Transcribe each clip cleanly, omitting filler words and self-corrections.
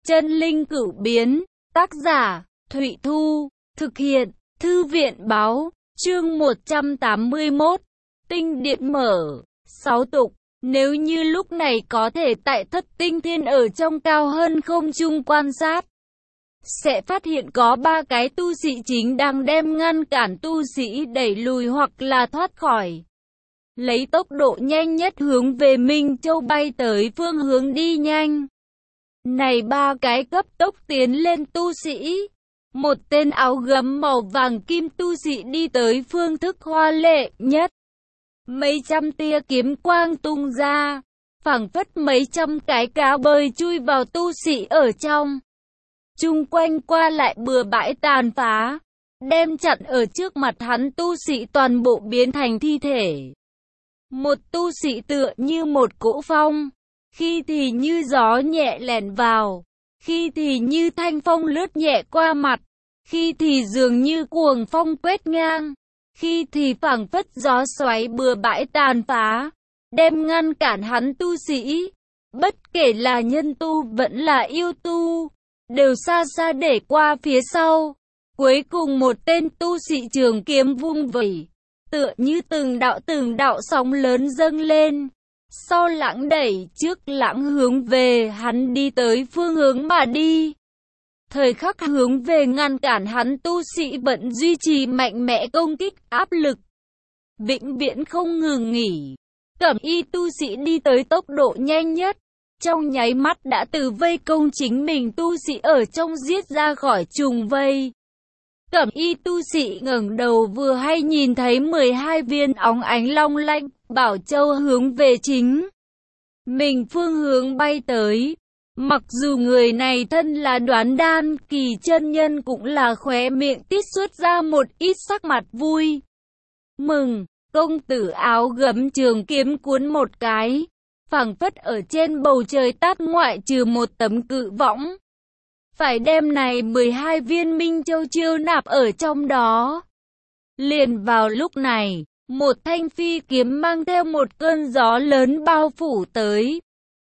Chân linh cửu biến, tác giả, Thụy Thu, thực hiện, Thư viện báo, chương 181, tinh điện mở, 6 tục. Nếu như lúc này có thể tại Thất Tinh Thiên ở trong cao hơn không trung quan sát, sẽ phát hiện có 3 cái tu sĩ chính đang đem ngăn cản tu sĩ đẩy lùi hoặc là thoát khỏi. Lấy tốc độ nhanh nhất hướng về Minh Châu bay tới phương hướng đi nhanh. Này 3 cái cấp tốc tiến lên tu sĩ. Một tên áo gấm màu vàng kim tu sĩ đi tới phương thức hoa lệ nhất. Mấy trăm tia kiếm quang tung ra, phảng phất mấy trăm cái cá bơi chui vào tu sĩ ở trong. Chung quanh qua lại bừa bãi tàn phá, đem chặn ở trước mặt hắn tu sĩ toàn bộ biến thành thi thể. Một tu sĩ tựa như một cỗ phong, khi thì như gió nhẹ lẻn vào, khi thì như thanh phong lướt nhẹ qua mặt, khi thì dường như cuồng phong quét ngang, khi thì phảng phất gió xoáy bừa bãi tàn phá, đem ngăn cản hắn tu sĩ. Bất kể là nhân tu vẫn là yêu tu, đều xa xa để qua phía sau. Cuối cùng một tên tu sĩ trường kiếm vung vẩy, tựa như từng đạo sóng lớn dâng lên. Sau lãng đẩy trước lãng hướng về hắn đi tới phương hướng mà đi. Thời khắc hướng về ngăn cản hắn tu sĩ vẫn duy trì mạnh mẽ công kích áp lực, vĩnh viễn không ngừng nghỉ. Cẩm y tu sĩ đi tới tốc độ nhanh nhất, trong nháy mắt đã từ vây công chính mình tu sĩ ở trong giết ra khỏi trùng vây. Cẩm y tu sĩ ngẩng đầu vừa hay nhìn thấy 12 viên óng ánh long lanh bảo châu hướng về chính mình phương hướng bay tới. Mặc dù người này thân là Đoán Đan kỳ chân nhân cũng là khóe miệng tít xuất ra một ít sắc mặt vui mừng. Công tử áo gấm trường kiếm cuốn một cái, phảng phất ở trên bầu trời tát ngoại trừ một tấm cự võng, phải đem này 12 viên minh châu chiêu nạp ở trong đó. Liền vào lúc này, một thanh phi kiếm mang theo một cơn gió lớn bao phủ tới,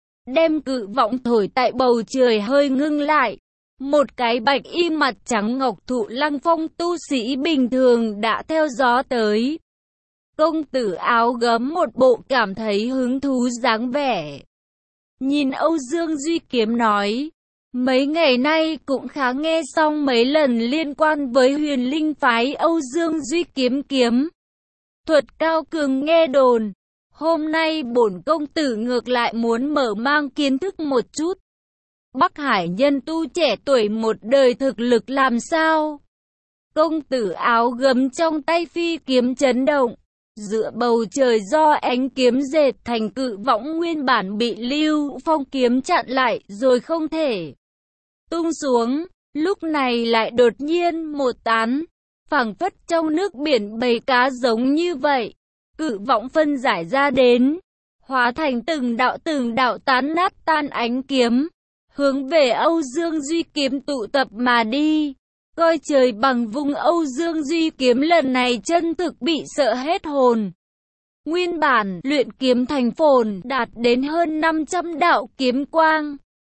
đem cự võng thổi tại bầu trời hơi ngưng lại. Một cái bạch y mặt trắng ngọc thụ lăng phong tu sĩ bình thường đã theo gió tới. Công tử áo gấm một bộ cảm thấy hứng thú dáng vẻ, nhìn Âu Dương Duy Kiếm nói, mấy ngày nay cũng khá nghe xong mấy lần liên quan với Huyền Linh phái Âu Dương Duy Kiếm kiếm thuật cao cường nghe đồn. Hôm nay bổn công tử ngược lại muốn mở mang kiến thức một chút. Bắc Hải nhân tu trẻ tuổi một đời thực lực làm sao? Công tử áo gấm trong tay phi kiếm chấn động, giữa bầu trời do ánh kiếm dệt thành cự võng nguyên bản bị Lưu Phong kiếm chặn lại rồi không thể tung xuống, lúc này lại đột nhiên một tán, phảng phất trong nước biển bầy cá giống như vậy. Cự võng phân giải ra đến, hóa thành từng đạo tán nát tan ánh kiếm, hướng về Âu Dương Duy Kiếm tụ tập mà đi. Coi trời bằng vùng Âu Dương Duy Kiếm lần này chân thực bị sợ hết hồn. Nguyên bản luyện kiếm thành phồn đạt đến hơn 500 đạo kiếm quang.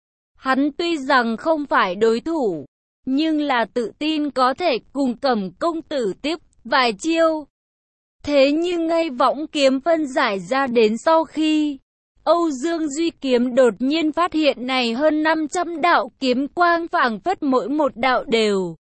Hắn tuy rằng không phải đối thủ, nhưng là tự tin có thể cùng Cẩm công tử tiếp vài chiêu. Thế nhưng ngay võng kiếm phân giải ra đến sau khi Âu Dương Duy Kiếm đột nhiên phát hiện này hơn 500 đạo kiếm quang phảng phất mỗi một đạo đều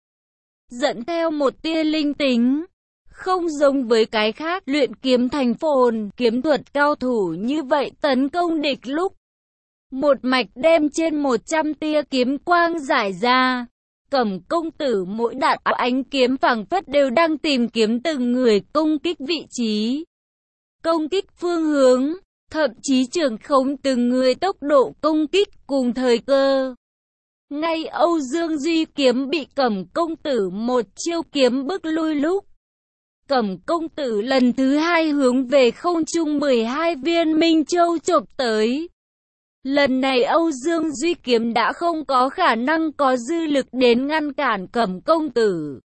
dẫn theo một tia linh tính, không giống với cái khác luyện kiếm thành phồn kiếm thuật cao thủ như vậy tấn công địch lúc một mạch đem trên 100 tia kiếm quang giải ra. Cẩm công tử mỗi đạn ánh kiếm phảng phất đều đang tìm kiếm từng người công kích vị trí, công kích phương hướng, thậm chí trưởng khống từng người tốc độ công kích cùng thời cơ. Ngay Âu Dương Duy Kiếm bị Cẩm công tử một chiêu kiếm bức lui lúc, Cẩm công tử lần thứ hai hướng về không trung 12 viên minh châu chộp tới. Lần này Âu Dương Duy Kiếm đã không có khả năng có dư lực đến ngăn cản Cẩm công tử.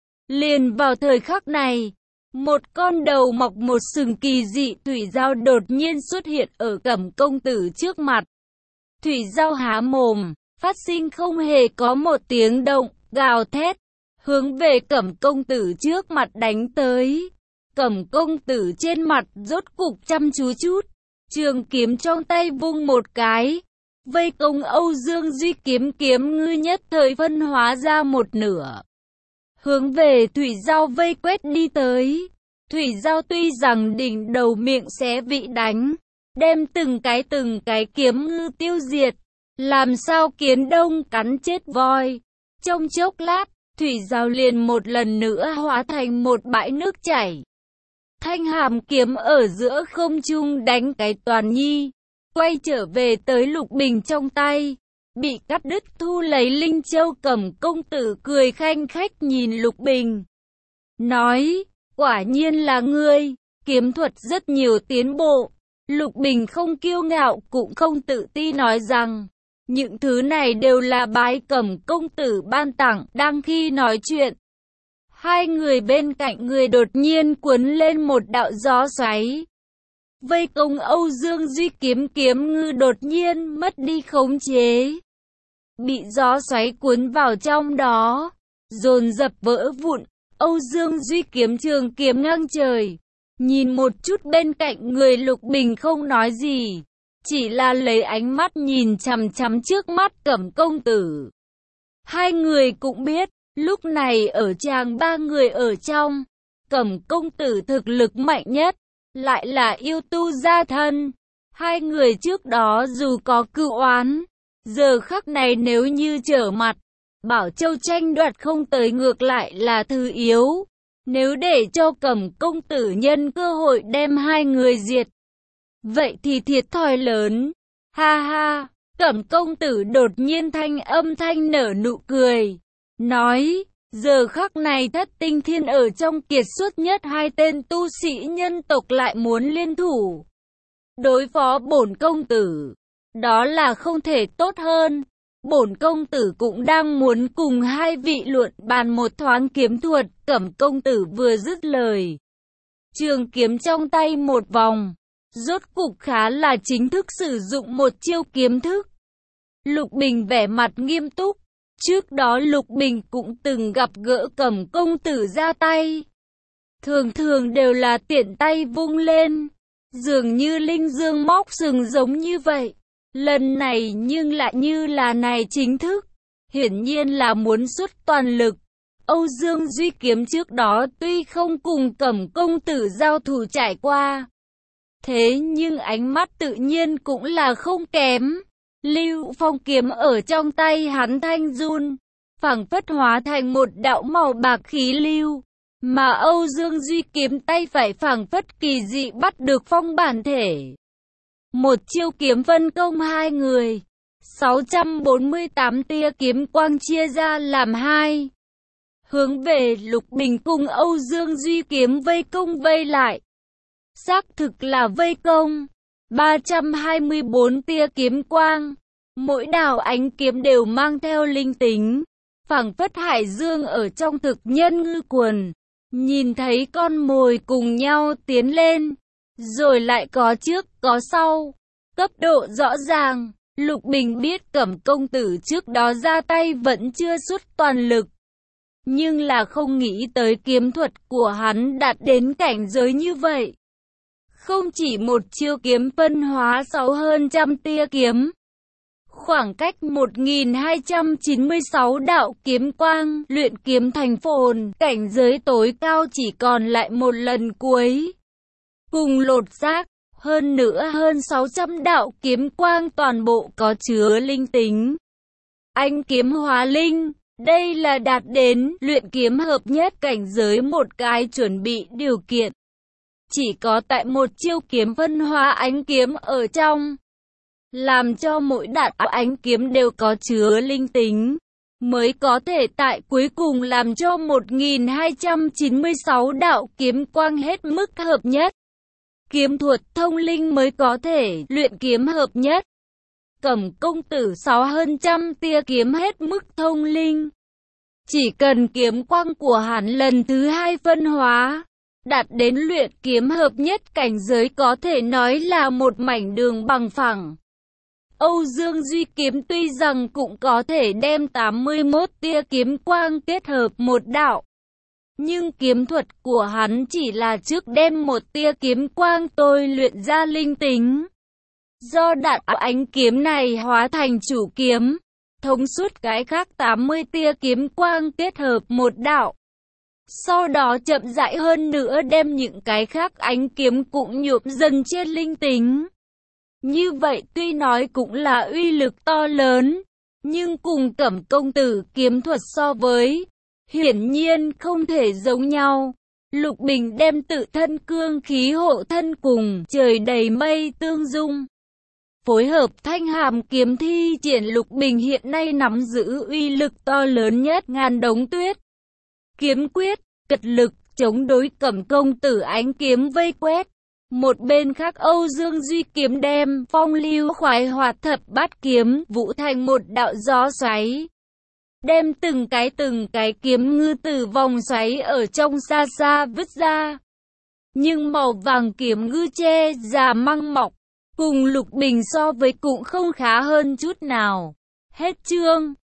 Liền vào thời khắc này, một con đầu mọc một sừng kỳ dị thủy dao đột nhiên xuất hiện ở Cẩm công tử trước mặt. Thủy dao há mồm, phát sinh không hề có một tiếng động, gào thét, hướng về Cẩm công tử trước mặt đánh tới. Cẩm công tử trên mặt rốt cục chăm chú chút, trường kiếm trong tay vung một cái, vây công Âu Dương Duy kiếm ngư nhất thời phân hóa ra một nửa, hướng về Thủy Giao vây quét đi tới. Thủy Giao tuy rằng đỉnh đầu miệng xé vị đánh, đem từng cái kiếm ngư tiêu diệt, làm sao kiến đông cắn chết voi. Trong chốc lát, Thủy Giao liền một lần nữa hóa thành một bãi nước chảy. Thanh hàm kiếm ở giữa không trung đánh cái toàn nhi, quay trở về tới Lục Bình trong tay, bị cắt đứt thu lấy Linh Châu. Cẩm công tử cười khanh khách nhìn Lục Bình, nói, quả nhiên là ngươi, kiếm thuật rất nhiều tiến bộ. Lục Bình không kiêu ngạo cũng không tự ti nói rằng, những thứ này đều là bái Cẩm công tử ban tặng. Đang khi nói chuyện, hai người bên cạnh người đột nhiên cuốn lên một đạo gió xoáy, vây công Âu Dương Duy kiếm ngư đột nhiên mất đi khống chế, bị gió xoáy cuốn vào trong đó, dồn dập vỡ vụn. Âu Dương Duy trường kiếm ngang trời, nhìn một chút bên cạnh người Lục Bình không nói gì, chỉ là lấy ánh mắt nhìn chằm chằm trước mắt Cẩm công tử. Hai người cũng biết, lúc này ở chàng ba người ở trong, Cẩm công tử thực lực mạnh nhất, lại là yêu tu gia thân. Hai người trước đó dù có cựu oán, giờ khắc này nếu như trở mặt, Bảo Châu tranh đoạt không tới ngược lại là thứ yếu. Nếu để cho Cẩm công tử nhân cơ hội đem hai người diệt, vậy thì thiệt thòi lớn. Ha ha, Cẩm công tử đột nhiên âm thanh nở nụ cười, nói, giờ khắc này Thất Tinh Thiên ở trong kiệt xuất nhất hai tên tu sĩ nhân tộc lại muốn liên thủ đối phó bổn công tử, đó là không thể tốt hơn. Bổn công tử cũng đang muốn cùng hai vị luận bàn một thoáng kiếm thuật. Cẩm công tử vừa dứt lời, trường kiếm trong tay một vòng, rốt cục khá là chính thức sử dụng một chiêu kiếm thức. Lục Bình vẻ mặt nghiêm túc, trước đó Lục Bình cũng từng gặp gỡ Cẩm công tử ra tay, thường thường đều là tiện tay vung lên, dường như linh dương móc sừng giống như vậy. Lần này nhưng lại như là này chính thức, hiển nhiên là muốn xuất toàn lực. Âu Dương Duy kiếm trước đó tuy không cùng Cẩm công tử giao thủ trải qua, thế nhưng ánh mắt tự nhiên cũng là không kém. Lưu Phong kiếm ở trong tay hắn thanh run, phảng phất hóa thành một đạo màu bạc khí lưu, mà Âu Dương Duy kiếm tay phải phảng phất kỳ dị bắt được phong bản thể. Một chiêu kiếm phân công hai người, 648 tia kiếm quang chia ra làm hai, hướng về Lục Bình cùng Âu Dương Duy kiếm vây công vây lại. Xác thực là vây công, 324 tia kiếm quang, mỗi đạo ánh kiếm đều mang theo linh tính, phảng phất hải dương ở trong thực nhân ngư quần, nhìn thấy con mồi cùng nhau tiến lên, rồi lại có trước có sau, cấp độ rõ ràng. Lục Bình biết Cẩm công tử trước đó ra tay vẫn chưa xuất toàn lực, nhưng là không nghĩ tới kiếm thuật của hắn đạt đến cảnh giới như vậy. Không chỉ một chiêu kiếm phân hóa hơn trăm tia kiếm, khoảng cách 1296 đạo kiếm quang, luyện kiếm thành phồn, cảnh giới tối cao chỉ còn lại một lần cuối. Cùng lột xác, hơn nữa hơn 600 đạo kiếm quang toàn bộ có chứa linh tính. Anh kiếm hóa linh, đây là đạt đến luyện kiếm hợp nhất cảnh giới một cái chuẩn bị điều kiện. Chỉ có tại một chiêu kiếm phân hóa ánh kiếm ở trong, làm cho mỗi đạo ánh kiếm đều có chứa linh tính, mới có thể tại cuối cùng làm cho 1296 đạo kiếm quang hết mức hợp nhất. Kiếm thuật thông linh mới có thể luyện kiếm hợp nhất. Cẩm công tử hơn trăm tia kiếm hết mức thông linh. Chỉ cần kiếm quang của hắn lần thứ hai phân hóa, đạt đến luyện kiếm hợp nhất cảnh giới có thể nói là một mảnh đường bằng phẳng. Âu Dương Duy Kiếm tuy rằng cũng có thể đem 81 tia kiếm quang kết hợp một đạo, nhưng kiếm thuật của hắn chỉ là trước đem một tia kiếm quang tôi luyện ra linh tính. Do đạn ánh kiếm này hóa thành chủ kiếm, thống suốt cái khác 80 tia kiếm quang kết hợp một đạo. Sau đó chậm rãi hơn nữa đem những cái khác ánh kiếm cũng nhuộm dần trên linh tính. Như vậy tuy nói cũng là uy lực to lớn, nhưng cùng Cẩm công tử kiếm thuật so với, hiển nhiên không thể giống nhau. Lục Bình đem tự thân cương khí hộ thân cùng trời đầy mây tương dung. Phối hợp Thanh Hàm kiếm thi triển, Lục Bình hiện nay nắm giữ uy lực to lớn nhất ngàn đống tuyết. Kiếm quyết, cật lực, chống đối Cẩm công tử ánh kiếm vây quét. Một bên khác Âu Dương Duy Kiếm đem phong lưu khoái hoạt thập bát kiếm vũ thành một đạo gió xoáy. Đem từng cái kiếm ngư từ vòng xoáy ở trong xa xa vứt ra. Nhưng màu vàng kiếm ngư che già măng mọc, cùng Lục Bình so với cũng không khá hơn chút nào. Hết chương.